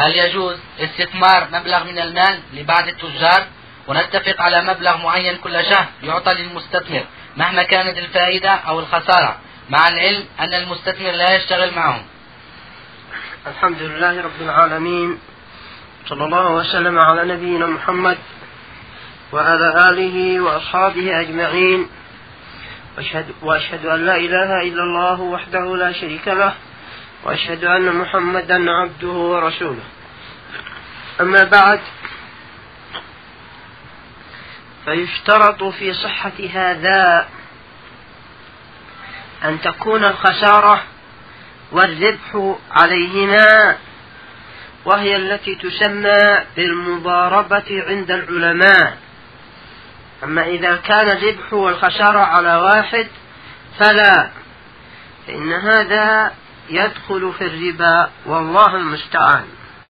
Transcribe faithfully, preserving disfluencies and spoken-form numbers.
هل يجوز استثمار مبلغ من المال لبعض التجار ونتفق على مبلغ معين كل شهر يعطى للمستثمر مهما كانت الفائدة أو الخسارة، مع العلم أن المستثمر لا يشتغل معهم؟ الحمد لله رب العالمين، صلى الله وسلم على نبينا محمد وعلى آله وأصحابه أجمعين، وأشهد, وأشهد أن لا إله إلا الله وحده لا شريك له، وأشهد أن محمدا عبده ورسوله. أما بعد، فيشترط في صحة هذا أن تكون الخسارة والربح عليهما، وهي التي تسمى بالمضاربة عند العلماء. أما إذا كان الربح والخسارة على واحد فلا، فإن هذا يدخل في الربا، والله المستعان.